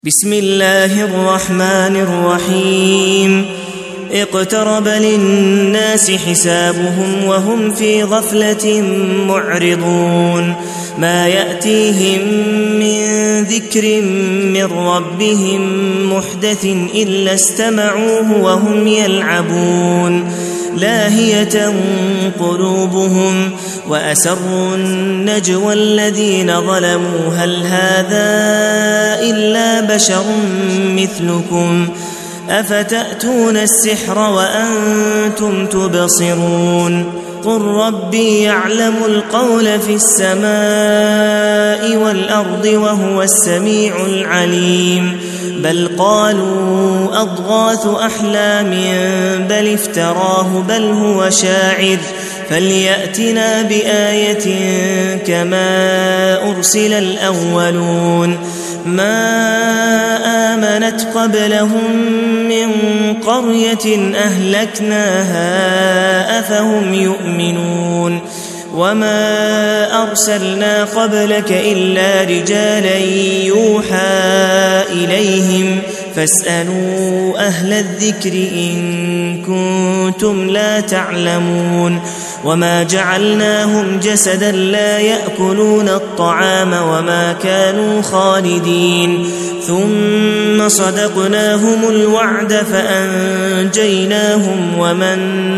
بسم الله الرحمن الرحيم اقترب للناس حسابهم وهم في غفلة معرضون ما يأتيهم من ذكر من ربهم محدث إلا استمعوه وهم يلعبون لاهية قلوبهم وأسروا النجوى الذين ظلموا هل هذا إلا بشر مثلكم أفتأتون السحر وأنتم تبصرون قل ربي يعلم القول في السماء والأرض وهو السميع العليم بل قالوا أضغاث أحلام بل افتراه بل هو شاعر فليأتنا بآية كما أرسل الأولون ما آمنت قبلهم من قرية أهلكناها أفهم يؤمنون وما أرسلنا قبلك إلا رجالا يوحى إليهم فاسألوا أهل الذكر إن كنتم لا تعلمون وما جعلناهم جسدا لا يأكلون الطعام وما كانوا خالدين ثم صدقناهم الوعد فأنجيناهم ومن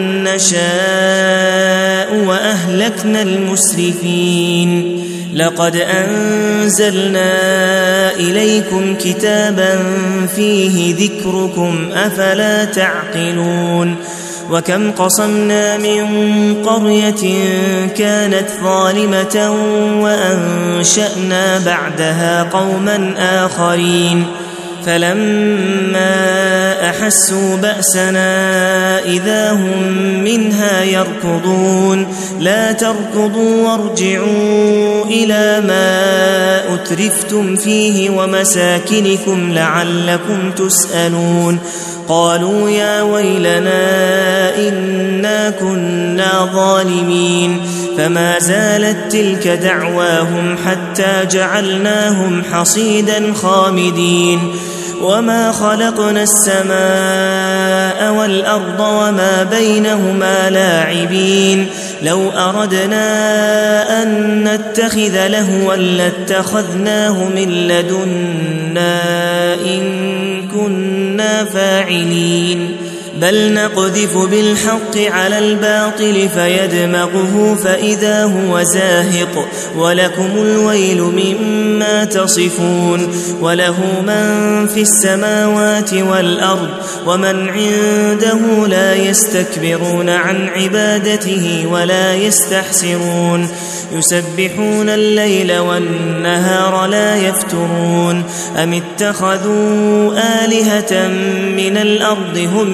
نشاء وأهلكنا المسرفين لقد أنزلنا إليكم كتابا فيه ذكركم أفلا تعقلون وكم قصمنا من قرية كانت ظالمة وأنشأنا بعدها قوما آخرين فلما أحسوا بأسنا إذا هم منها يركضون لا تركضوا وارجعوا إلى ما أترفتم فيه ومساكنكم لعلكم تسألون قالوا يا ويلنا إنا كنا ظالمين فما زالت تلك دعواهم حتى جعلناهم حصيدا خامدين وما خلقنا السماء والأرض وما بينهما لاعبين لو أردنا أن نتخذ لهوا لاتخذناه من لدنا إن كنا فاعلين بل نقذف بالحق على الباطل فيدمغه فإذا هو زاهق ولكم الويل مما تصفون وله من في السماوات والأرض ومن عنده لا يستكبرون عن عبادته ولا يستحسرون يسبحون الليل والنهار لا يفترون أم اتخذوا آلهة من الأرض هم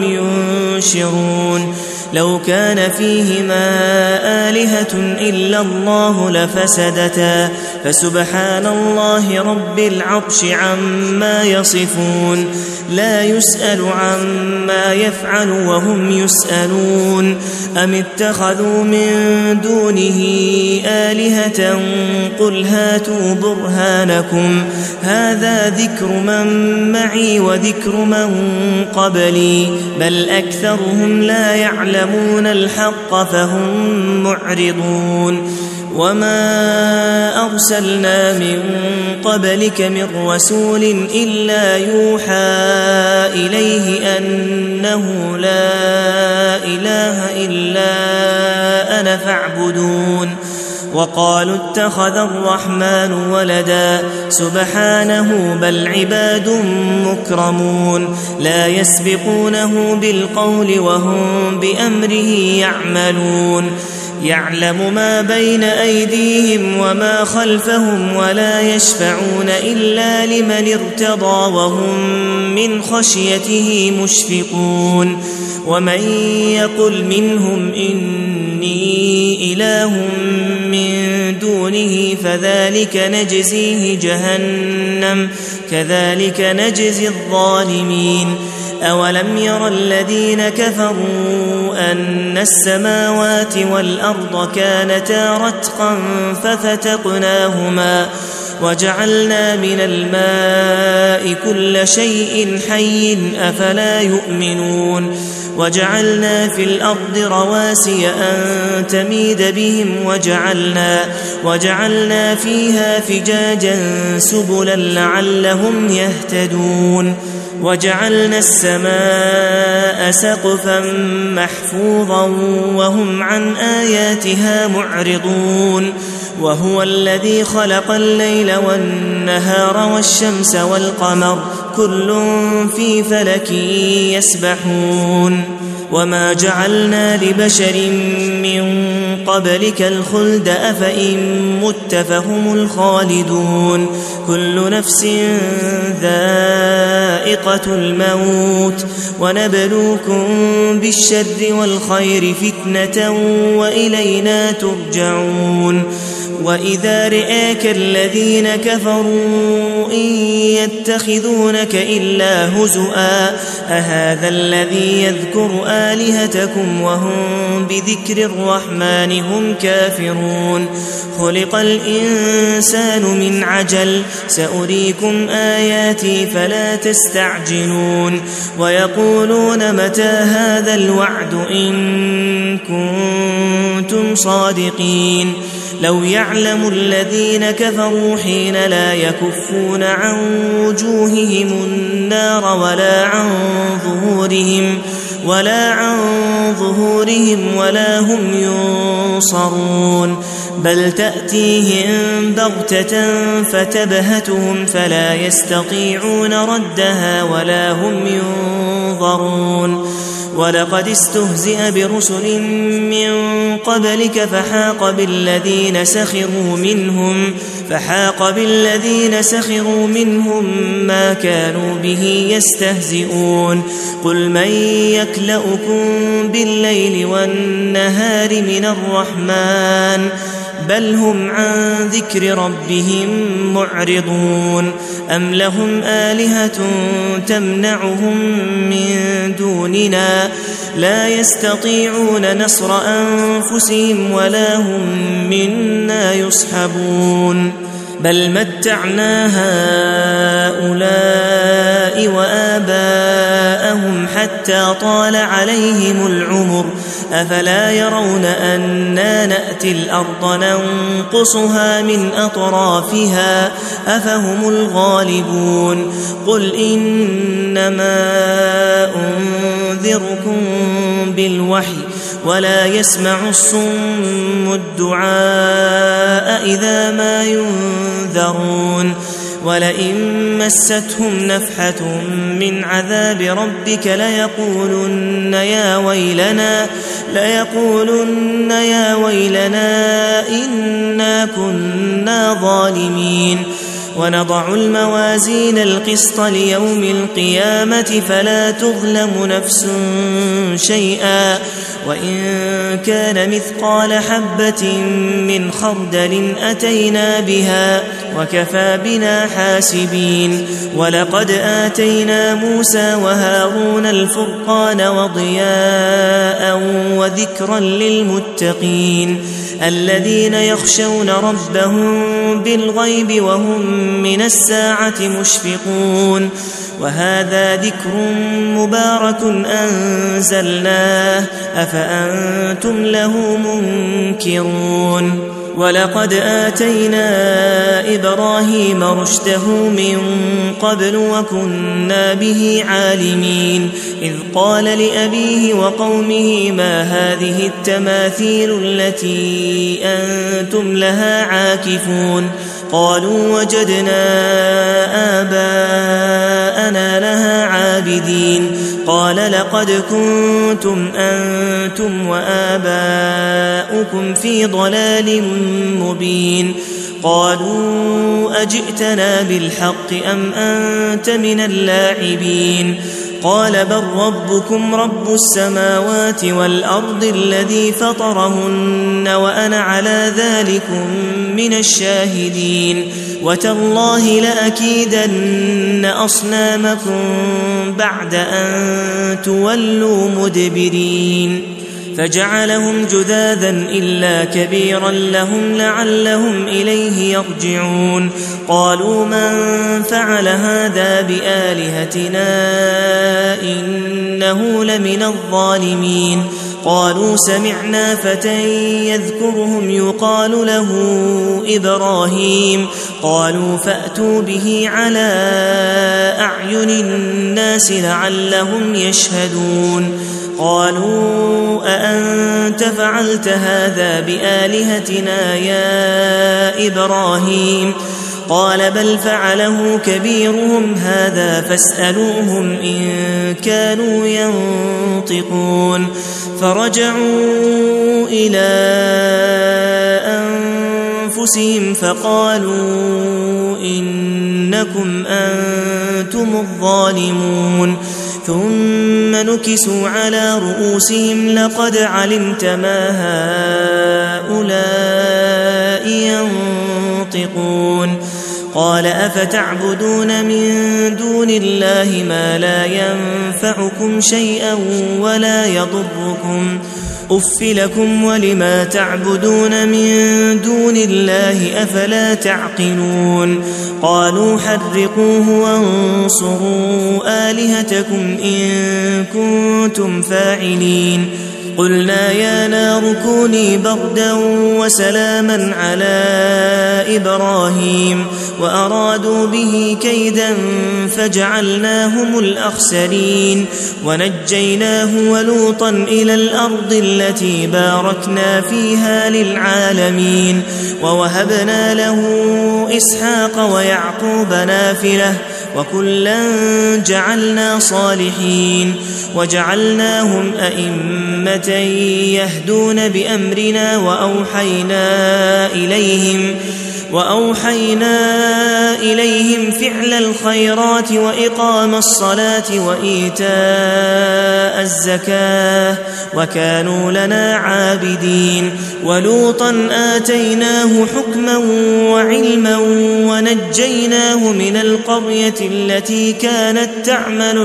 ينشرون لو كان فيهما آلهة إلا الله لفسدتا فسبحان الله رب العرش عما يصفون لا يسأل عما يفعل وهم يسألون أم اتخذوا من دونه آلهة قل هاتوا برهانكم هذا ذكر من معي وذكر من قبلي بل أكثرهم لا يعلمون الحق فهم معرضون وما أرسلنا من قبلك من رسول إلا يوحى إليه أنه لا إله إلا أنا فاعبدون وقالوا اتخذ الرحمن ولدا سبحانه بل عباد مكرمون لا يسبقونه بالقول وهم بأمره يعملون يعلم ما بين أيديهم وما خلفهم ولا يشفعون إلا لمن ارتضى وهم من خشيته مشفقون ومن يقل منهم إني إله من دونه فذلك نجزيه جهنم كذلك نجزي الظالمين أولم ير الذين كفروا أن السماوات والأرض كانتا رتقا ففتقناهما وجعلنا من الماء كل شيء حي أفلا يؤمنون وجعلنا في الأرض رواسي أن تميد بهم وجعلنا فيها فجاجا سبلا لعلهم يهتدون وجعلنا السماء سقفا محفوظا وهم عن آياتها معرضون وهو الذي خلق الليل والنهار والشمس والقمر كل في فلك يسبحون وما جعلنا لبشر من قبلك الخلد أفإن مت فهم الخالدون كل نفس ذائقة الموت ونبلوكم بالشر والخير فتنة وإلينا ترجعون وإذا رآك الذين كفروا إن يتخذونك إلا هزؤا أهذا الذي يذكر آلهتكم وهم بذكر الرحمن هم كافرون خلق الإنسان من عجل سأريكم آياتي فلا تستعجلون ويقولون متى هذا الوعد إن كنتم صادقين لو يعلم الذين كفروا حين لا يكفون عن وجوههم النار ولا عن ظهورهم ولا هم ينصرون بل تأتيهم بغتة فتبهتهم فلا يستطيعون ردها ولا هم ينظرون ولقد استهزئ برسل من قبلك فحاق بالذين سخروا منهم ما كانوا به يستهزئون قل من يكلؤكم بالليل والنهار من الرحمن بل هم عن ذكر ربهم معرضون أم لهم آلهة تمنعهم من دوننا لا يستطيعون نصر أنفسهم ولا هم منا يصحبون بل متعنا هؤلاء وآباءهم حتى طال عليهم العمر أفلا يرون أنا نأتي الأرض ننقصها من أطرافها أفهم الغالبون قل إنما أنذركم بالوحي ولا يسمع الصم الدعاء إذا ما ينذرون ولئن مستهم نفحة من عذاب ربك ليقولن يا ويلنا إنا كنا ظالمين ونضع الموازين القسط ليوم القيامة فلا تظلم نفس شيئا وإن كان مثقال حبة من خردل أتينا بها وكفى بنا حاسبين ولقد آتينا موسى وهارون الفرقان وضياء وذكرا للمتقين الذين يخشون ربهم بالغيب وهم من الساعة مشفقون وهذا ذكر مبارك أنزلناه أفأنتم له منكرون ولقد آتينا إبراهيم رشده من قبل وكنا به عالمين إذ قال لأبيه وقومه ما هذه التماثيل التي أنتم لها عاكفون قالوا وجدنا آباءنا لها عابدين قال لقد كنتم أنتم وآباؤكم في ضلال مبين قالوا أجئتنا بالحق أم أنت من اللاعبين قال بل ربكم رب السماوات والأرض الذي فطرهن وأنا على ذلكم من الشاهدين وتالله لأكيدن أصنامكم بعد أن تولوا مدبرين فجعلهم جذاذا إلا كبيرا لهم لعلهم إليه يرجعون قالوا من فعل هذا بآلهتنا إنه لمن الظالمين قالوا سمعنا فتى يذكرهم يقال له إبراهيم قالوا فأتوا به على أعين الناس لعلهم يشهدون قالوا أأنت فعلت هذا بآلهتنا يا إبراهيم قال بل فعله كبيرهم هذا فاسألوهم إن كانوا ينطقون فرجعوا إلى أنفسهم فقالوا إنكم أنتم الظالمون ثم نكسوا على رؤوسهم لقد علمت ما هؤلاء ينطقون قال أفتعبدون من دون الله ما لا ينفعكم شيئا ولا يضركم أف لكم ولما تعبدون من دون الله أفلا تعقلون قالوا حرقوه وانصروا آلهتكم إن كنتم فاعلين قلنا يا نار كوني بردا وسلاما على إبراهيم وأرادوا به كيدا فجعلناهم الأخسرين ونجيناه ولوطا إلى الأرض التي باركنا فيها للعالمين ووهبنا له إسحاق ويعقوب نافلة وكلا جعلنا صالحين وجعلناهم أئمة يهدون بأمرنا وأوحينا إليهم فعل الخيرات وإقام الصلاة وإيتاء الزكاة وكانوا لنا عابدين ولوطا آتيناه حكما وعلما ونجيناه من القرية التي كانت تعمل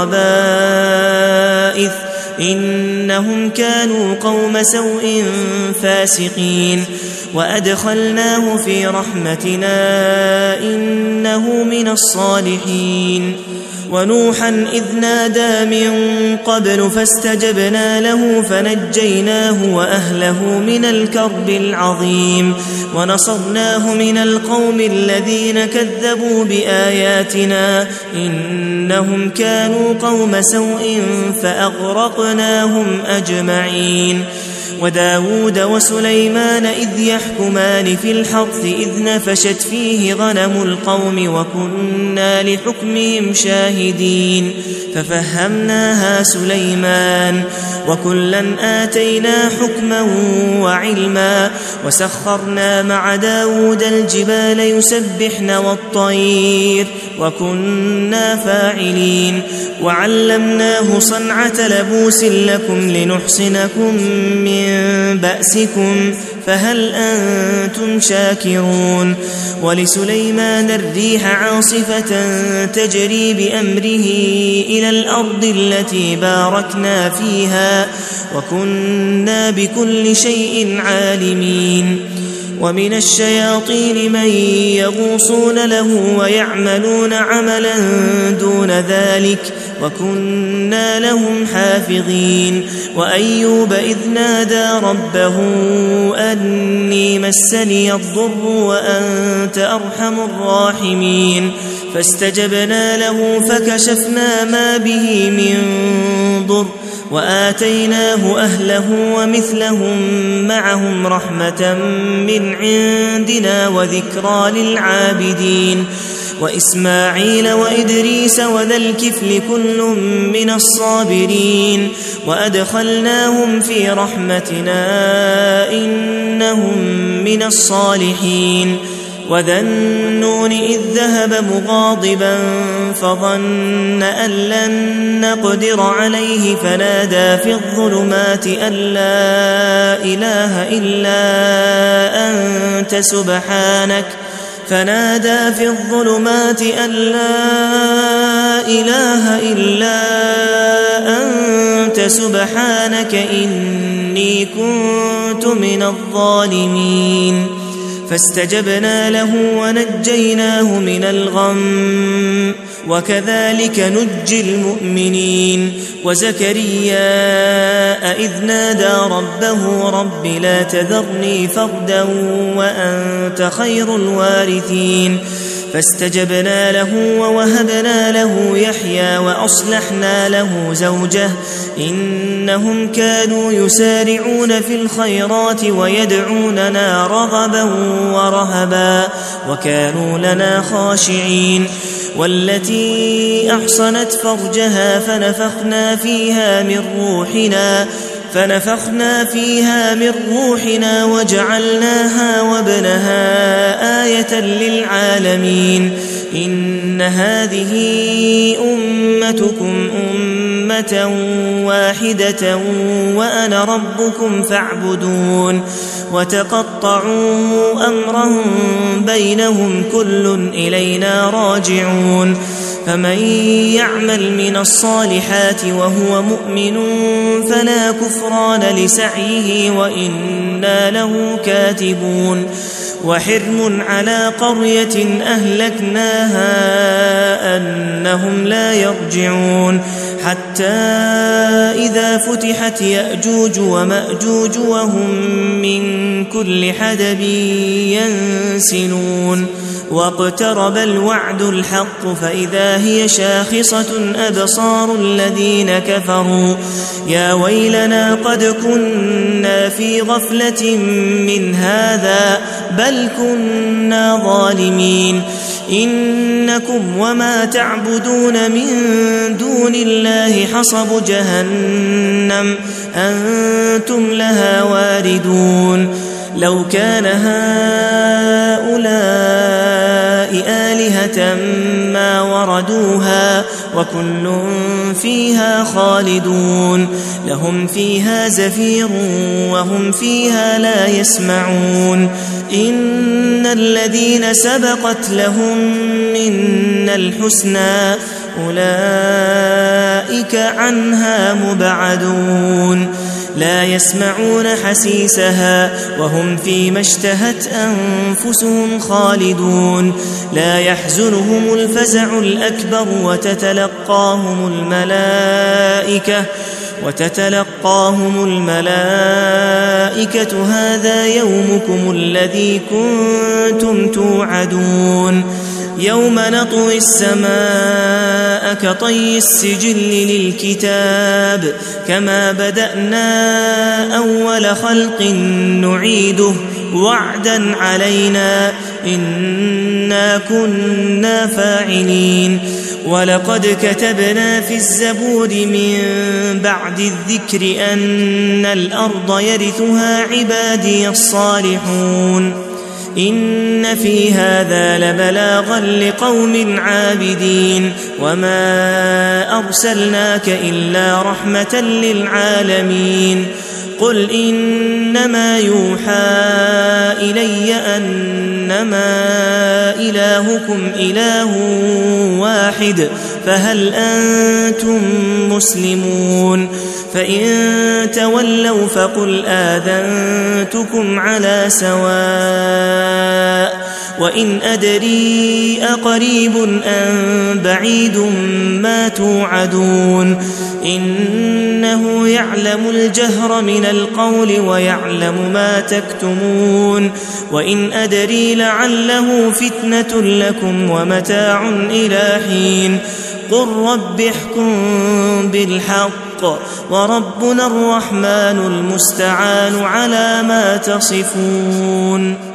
الخبائث إنهم كانوا قوم سوء فاسقين وأدخلناه في رحمتنا إنه من الصالحين ونوحا إذ نادى من قبل فاستجبنا له فنجيناه وأهله من الكرب العظيم ونصرناه من القوم الذين كذبوا بآياتنا إنهم كانوا قوم سوء فأغرقناهم أجمعين وداود وسليمان إذ يحكمان في الحرث إذ نفشت فيه غنم القوم وكنا لحكمهم شاهدين ففهمناها سليمان وكلا آتينا حكما وعلما وسخرنا مع داود الجبال يسبحن والطير وكنا فاعلين وعلمناه صنعة لبوس لكم لنحصنكم من بأسكم فهل أنتم شاكرون ولسليمان الريح عاصفة تجري بأمره إلى الأرض التي باركنا فيها وكنا بكل شيء عالمين ومن الشياطين من يغوصون له ويعملون عملا دون ذلك وكنا لهم حافظين وأيوب إذ نادى ربه أني مسني الضر وأنت أرحم الراحمين فاستجبنا له فكشفنا ما به من ضر وآتيناه أهله ومثلهم معهم رحمة من عندنا وذكرى للعابدين وإسماعيل وإدريس وذا الكفل كل من الصابرين وأدخلناهم في رحمتنا إنهم من الصالحين وذا النون إذ ذهب مغاضبا فظن أن لن نقدر عليه فنادى في الظلمات أن لا إله إلا أنت سبحانك إني إني كنت من الظالمين فاستجبنا له ونجيناه من الغم وكذلك نجي المؤمنين وزكريا إذ نادى ربه رب لا تذرني فردا وأنت خير الوارثين فاستجبنا له ووهبنا له يحيى وأصلحنا له زوجه إنهم كانوا يسارعون في الخيرات ويدعوننا رغبا ورهبا وكانوا لنا خاشعين والتي أحصنت فرجها فنفخنا فيها من روحنا وجعلناها وابنها آية للعالمين إن هذه أمتكم أمة واحدة وأنا ربكم فاعبدون وتقطعوا أمرهم بينهم كل إلينا راجعون فمن يعمل من الصالحات وهو مؤمن فلا كفران لسعيه وإنا له كاتبون وحرم على قرية أهلكناها أنهم لا يرجعون حتى إذا فتحت يأجوج ومأجوج وهم من كل حدب ينسلون واقترب الوعد الحق فإذا هي شاخصة أبصار الذين كفروا يا ويلنا قد كنا في غفلة من هذا بل كنا ظالمين إنكم وما تعبدون من دون الله حصب جهنم أنتم لها واردون لو كان هؤلاء آلهة ما وردوها وكل فيها خالدون لهم فيها زفير وهم فيها لا يسمعون إن الذين سبقت لهم منا الحسنى أولئك عنها مبعدون لا يسمعون حسيسها وهم فيما اشتهت أنفسهم خالدون لا يحزنهم الفزع الأكبر وتتلقاهم الملائكة هذا يومكم الذي كنتم توعدون يوم نطوي السماء كطي السجل للكتاب كما بدأنا أول خلق نعيده وعدا علينا إنا كنا فاعلين ولقد كتبنا في الزبور من بعد الذكر أن الأرض يرثها عبادي الصالحون إن في هذا لبلاغا لقوم عابدين وما أرسلناك إلا رحمة للعالمين قل إنما يوحى إلي أنما إلهكم إله واحد فهل أنتم مسلمون فإن تولوا فقل آذنتكم على سواء وإن أدري أقريب أم بعيد ما توعدون إنه يعلم الجهر من القول ويعلم ما تكتمون وإن أدري لعله فتنة لكم ومتاع إلى حين قل رب احكم بالحق وربنا الرحمن المستعان على ما تصفون